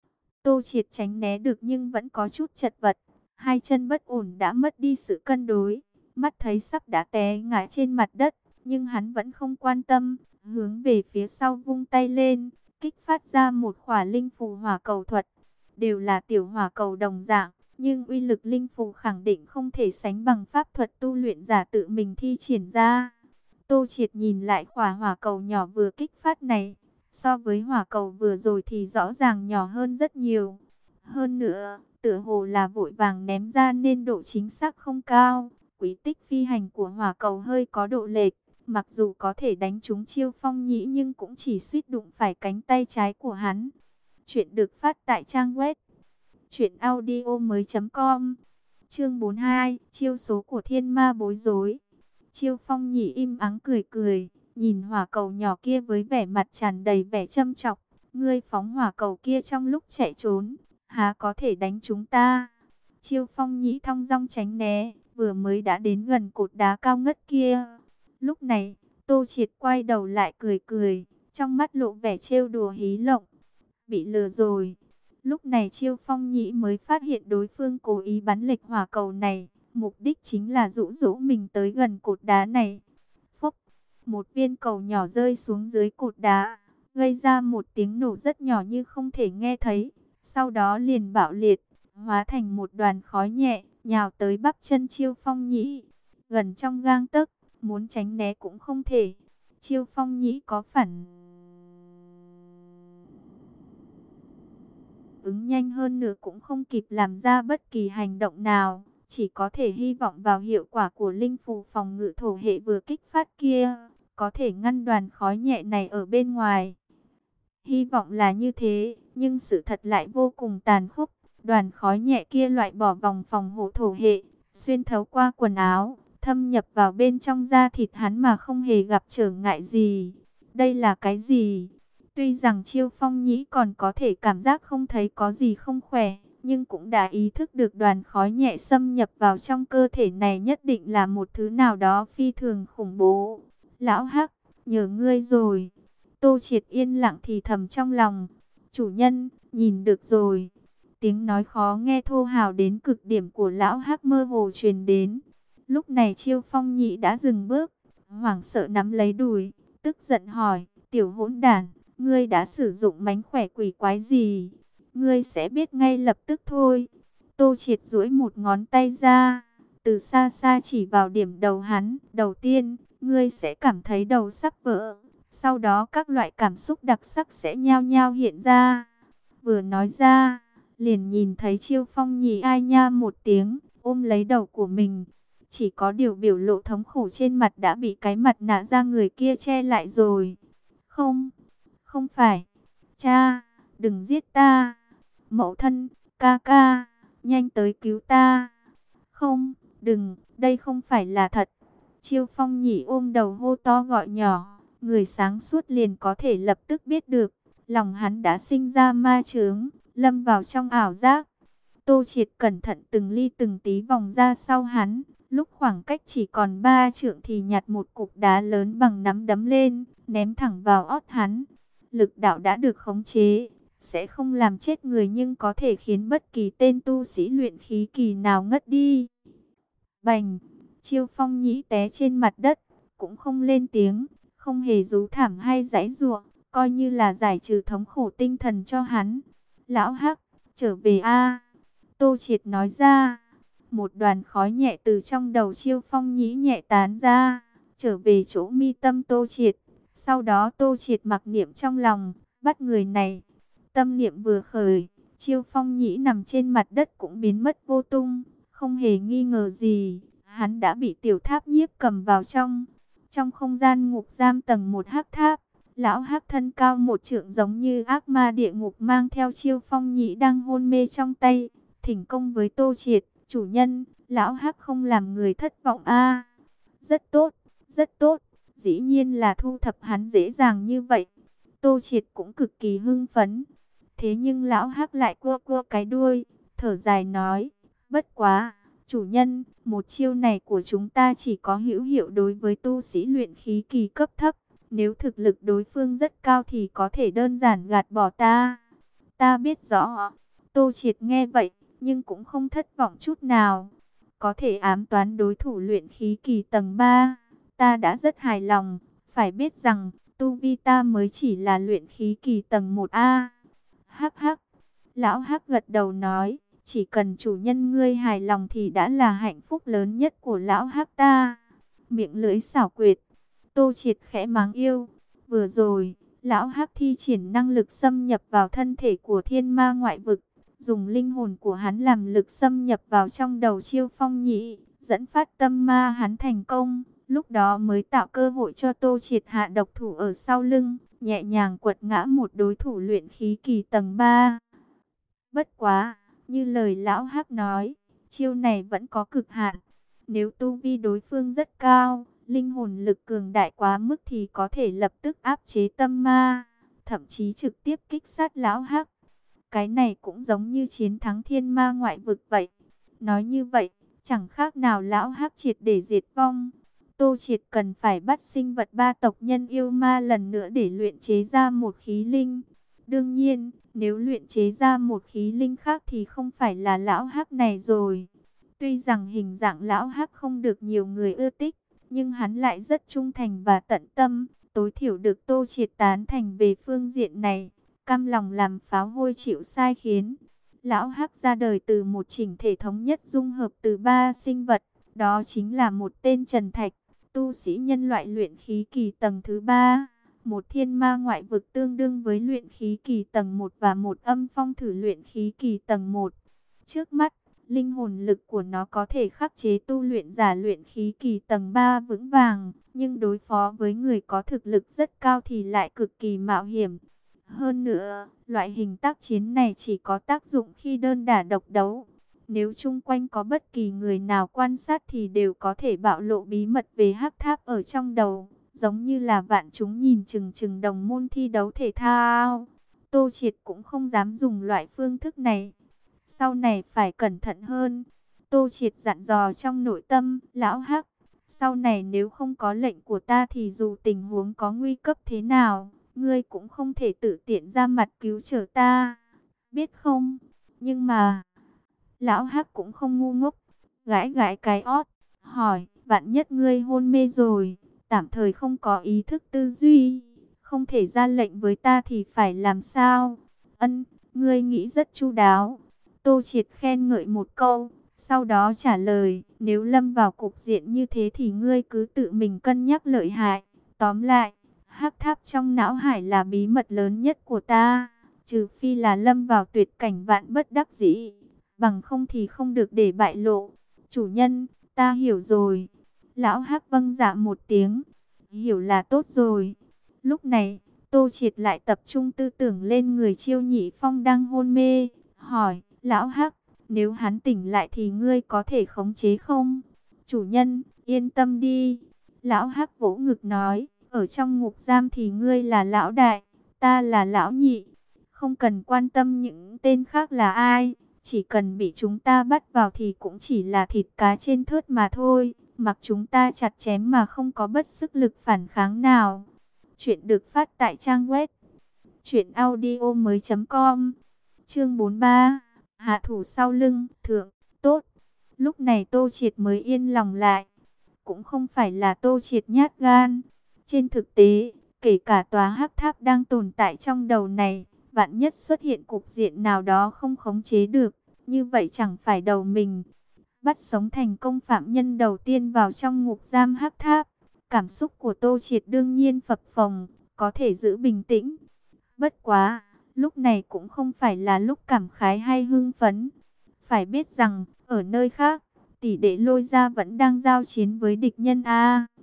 Tô Triệt tránh né được nhưng vẫn có chút chật vật, hai chân bất ổn đã mất đi sự cân đối, mắt thấy sắp đã té ngã trên mặt đất, nhưng hắn vẫn không quan tâm, hướng về phía sau vung tay lên, kích phát ra một khỏa linh phù hỏa cầu thuật. Đều là tiểu hỏa cầu đồng dạng, nhưng uy lực linh phù khẳng định không thể sánh bằng pháp thuật tu luyện giả tự mình thi triển ra. Tô Triệt nhìn lại khỏa hỏa cầu nhỏ vừa kích phát này, So với hỏa cầu vừa rồi thì rõ ràng nhỏ hơn rất nhiều. Hơn nữa, tựa hồ là vội vàng ném ra nên độ chính xác không cao. Quy tích phi hành của hỏa cầu hơi có độ lệch. Mặc dù có thể đánh trúng Chiêu Phong Nhĩ nhưng cũng chỉ suýt đụng phải cánh tay trái của hắn. Chuyện được phát tại trang web truyện audio mới chấm com. Chương bốn mươi hai, chiêu số của thiên ma bối rối. Chiêu Phong Nhĩ im ắng cười cười, nhìn hỏa cầu nhỏ kia với vẻ mặt tràn đầy vẻ châm chọc. Ngươi phóng hỏa cầu kia trong lúc chạy trốn, há có thể đánh chúng ta? Chiêu Phong Nhĩ thong dong tránh né, vừa mới đã đến gần cột đá cao ngất kia. Lúc này, Tô Triệt quay đầu lại cười cười, trong mắt lộ vẻ trêu đùa hí lộng. Bị lừa rồi. Lúc này Chiêu Phong Nhĩ mới phát hiện đối phương cố ý bắn lệch hỏa cầu này, mục đích chính là dụ dỗ mình tới gần cột đá này. Phốc, một viên cầu nhỏ rơi xuống dưới cột đá, gây ra một tiếng nổ rất nhỏ như không thể nghe thấy, sau đó liền bạo liệt, hóa thành một đoàn khói nhẹ, nhào tới bắp chân Chiêu Phong Nhĩ. Gần trong gang tấc, muốn tránh né cũng không thể. Chiêu Phong Nhĩ có phản ứng nhanh hơn nữa cũng không kịp làm ra bất kỳ hành động nào, chỉ có thể hy vọng vào hiệu quả của linh phù phòng ngự thổ hệ vừa kích phát kia, có thể ngăn đoàn khói nhẹ này ở bên ngoài. Hy vọng là như thế, nhưng sự thật lại vô cùng tàn khốc. Đoàn khói nhẹ kia loại bỏ vòng phòng hộ thổ hệ, xuyên thấu qua quần áo, thâm nhập vào bên trong da thịt hắn mà không hề gặp trở ngại gì. Đây là cái gì? Tuy rằng Chiêu Phong Nhĩ còn có thể cảm giác không thấy có gì không khỏe, nhưng cũng đã ý thức được đoàn khói nhẹ xâm nhập vào trong cơ thể này nhất định là một thứ nào đó phi thường khủng bố. Lão Hắc, nhờ ngươi rồi. Tô Triệt yên lặng thì thầm trong lòng. Chủ nhân, nhìn được rồi. Tiếng nói khó nghe thô hào đến cực điểm của Lão Hắc mơ hồ truyền đến. Lúc này Chiêu Phong Nhĩ đã dừng bước, hoảng sợ nắm lấy đùi, tức giận hỏi, tiểu hỗn đản, ngươi đã sử dụng mánh khỏe quỷ quái gì? Ngươi sẽ biết ngay lập tức thôi. Tô Triệt duỗi một ngón tay ra, từ xa xa chỉ vào điểm đầu hắn. Đầu tiên, ngươi sẽ cảm thấy đầu sắp vỡ. Sau đó các loại cảm xúc đặc sắc sẽ nhao nhao hiện ra. Vừa nói ra, liền nhìn thấy Chiêu Phong Nhĩ ai nha một tiếng, ôm lấy đầu của mình. Chỉ có điều biểu lộ thống khổ trên mặt đã bị cái mặt nạ da người kia che lại rồi. Không, không phải. Cha, đừng giết ta. Mẫu thân, ca ca, nhanh tới cứu ta. Không, đừng, đây không phải là thật. Chiêu Phong Nhĩ ôm đầu hô to gọi nhỏ. Người sáng suốt liền có thể lập tức biết được. Lòng hắn đã sinh ra ma chướng, lâm vào trong ảo giác. Tô Triệt cẩn thận từng ly từng tí vòng ra sau hắn. Lúc khoảng cách chỉ còn ba trượng thì nhặt một cục đá lớn bằng nắm đấm lên, ném thẳng vào ót hắn. Lực đạo đã được khống chế, sẽ không làm chết người nhưng có thể khiến bất kỳ tên tu sĩ luyện khí kỳ nào ngất đi. Bành! Chiêu Phong Nhĩ té trên mặt đất, cũng không lên tiếng, không hề rú thảm hay giãy giụa, coi như là giải trừ thống khổ tinh thần cho hắn. Lão Hắc, trở về a. Tô Triệt nói ra. Một đoàn khói nhẹ từ trong đầu Chiêu Phong Nhĩ nhẹ tán ra, trở về chỗ mi tâm Tô Triệt. Sau đó Tô Triệt mặc niệm trong lòng, bắt người này. Tâm niệm vừa khởi, Chiêu Phong Nhĩ nằm trên mặt đất cũng biến mất vô tung. Không hề nghi ngờ gì, hắn đã bị tiểu tháp nhiếp cầm vào trong. Trong không gian ngục giam tầng một hắc tháp, lão hắc thân cao một trượng giống như ác ma địa ngục mang theo Chiêu Phong Nhĩ đang hôn mê trong tay, thỉnh công với Tô Triệt. Chủ nhân, lão hắc không làm người thất vọng a. Rất tốt, rất tốt, dĩ nhiên là thu thập hắn dễ dàng như vậy. Tô Triệt cũng cực kỳ hưng phấn. Thế nhưng lão hắc lại cua cua cái đuôi, thở dài nói, bất quá, chủ nhân, một chiêu này của chúng ta chỉ có hữu hiệu đối với tu sĩ luyện khí kỳ cấp thấp. Nếu thực lực đối phương rất cao thì có thể đơn giản gạt bỏ ta. Ta biết rõ. Tô Triệt nghe vậy, nhưng cũng không thất vọng chút nào. Có thể ám toán đối thủ luyện khí kỳ tầng ba, ta đã rất hài lòng. Phải biết rằng, tu vi ta mới chỉ là luyện khí kỳ tầng một a. Hắc hắc, lão hắc gật đầu nói, chỉ cần chủ nhân ngươi hài lòng thì đã là hạnh phúc lớn nhất của lão hắc ta. Miệng lưỡi xảo quyệt, Tô Triệt khẽ mắng yêu. Vừa rồi, Lão Hắc thi triển năng lực xâm nhập vào thân thể của thiên ma ngoại vực, dùng linh hồn của hắn làm lực xâm nhập vào trong đầu Chiêu Phong Nhĩ, dẫn phát tâm ma hắn thành công. Lúc đó mới tạo cơ hội cho Tô Triệt hạ độc thủ ở sau lưng, nhẹ nhàng quật ngã một đối thủ luyện khí kỳ tầng ba. Bất quá, như lời Lão Hắc nói, chiêu này vẫn có cực hạn. Nếu tu vi đối phương rất cao, linh hồn lực cường đại quá mức thì có thể lập tức áp chế tâm ma, thậm chí trực tiếp kích sát Lão Hắc. Cái này cũng giống như chiến thắng thiên ma ngoại vực vậy. Nói như vậy, chẳng khác nào Lão Hắc triệt để diệt vong. Tô Triệt cần phải bắt sinh vật ba tộc nhân yêu ma lần nữa để luyện chế ra một khí linh. Đương nhiên, nếu luyện chế ra một khí linh khác thì không phải là Lão Hắc này rồi. Tuy rằng hình dạng Lão Hắc không được nhiều người ưa thích, nhưng hắn lại rất trung thành và tận tâm, tối thiểu được Tô Triệt tán thành về phương diện này, cam lòng làm pháo hôi chịu sai khiến. Lão Hắc ra đời từ một chỉnh thể thống nhất dung hợp từ ba sinh vật, đó chính là một tên Trần Thạch, tu sĩ nhân loại luyện khí kỳ tầng thứ ba, một thiên ma ngoại vực tương đương với luyện khí kỳ tầng một và một âm phong thử luyện khí kỳ tầng một. Trước mắt, linh hồn lực của nó có thể khắc chế tu luyện giả luyện khí kỳ tầng ba vững vàng, nhưng đối phó với người có thực lực rất cao thì lại cực kỳ mạo hiểm. Hơn nữa, loại hình tác chiến này chỉ có tác dụng khi đơn đả độc đấu. Nếu chung quanh có bất kỳ người nào quan sát thì đều có thể bạo lộ bí mật về hắc tháp ở trong đầu, giống như là vạn chúng nhìn chừng chừng đồng môn thi đấu thể thao. Tô Triệt cũng không dám dùng loại phương thức này. Sau này phải cẩn thận hơn. Tô Triệt dặn dò trong nội tâm, Lão Hắc, sau này nếu không có lệnh của ta thì dù tình huống có nguy cấp thế nào, ngươi cũng không thể tự tiện ra mặt cứu trợ ta, biết không? Nhưng mà, Lão Hắc cũng không ngu ngốc, gãi gãi cái ót, hỏi, vạn nhất ngươi hôn mê rồi, tạm thời không có ý thức tư duy, không thể ra lệnh với ta thì phải làm sao? Ân, ngươi nghĩ rất chu đáo. Tô Triệt khen ngợi một câu, sau đó trả lời, nếu lâm vào cục diện như thế thì ngươi cứ tự mình cân nhắc lợi hại. Tóm lại, hắc tháp trong não hải là bí mật lớn nhất của ta, trừ phi là lâm vào tuyệt cảnh vạn bất đắc dĩ, bằng không thì không được để bại lộ. Chủ nhân, ta hiểu rồi. Lão Hắc vâng dạ một tiếng, hiểu là tốt rồi. Lúc này, Tô Triệt lại tập trung tư tưởng lên người Chiêu Nhị Phong đang hôn mê, hỏi, Lão Hắc, nếu hắn tỉnh lại thì ngươi có thể khống chế không? Chủ nhân, yên tâm đi. Lão Hắc vỗ ngực nói, ở trong ngục giam thì ngươi là lão đại, ta là lão nhị. Không cần quan tâm những tên khác là ai, chỉ cần bị chúng ta bắt vào thì cũng chỉ là thịt cá trên thớt mà thôi. Mặc chúng ta chặt chém mà không có bất sức lực phản kháng nào. Chuyện được phát tại trang web truyện audio mới chấm com. Chương bốn mươi ba. Hạ thủ sau lưng, thượng, tốt. Lúc này Tô Triệt mới yên lòng lại. Cũng không phải là Tô Triệt nhát gan. Trên thực tế, kể cả tòa hắc tháp đang tồn tại trong đầu này, vạn nhất xuất hiện cục diện nào đó không khống chế được, như vậy chẳng phải đầu mình. Bắt sống thành công phạm nhân đầu tiên vào trong ngục giam hắc tháp. Cảm xúc của Tô Triệt đương nhiên phập phồng, có thể giữ bình tĩnh. Bất quá, lúc này cũng không phải là lúc cảm khái hay hưng phấn. Phải biết rằng, ở nơi khác, tỷ đệ Lôi Gia vẫn đang giao chiến với địch nhân A.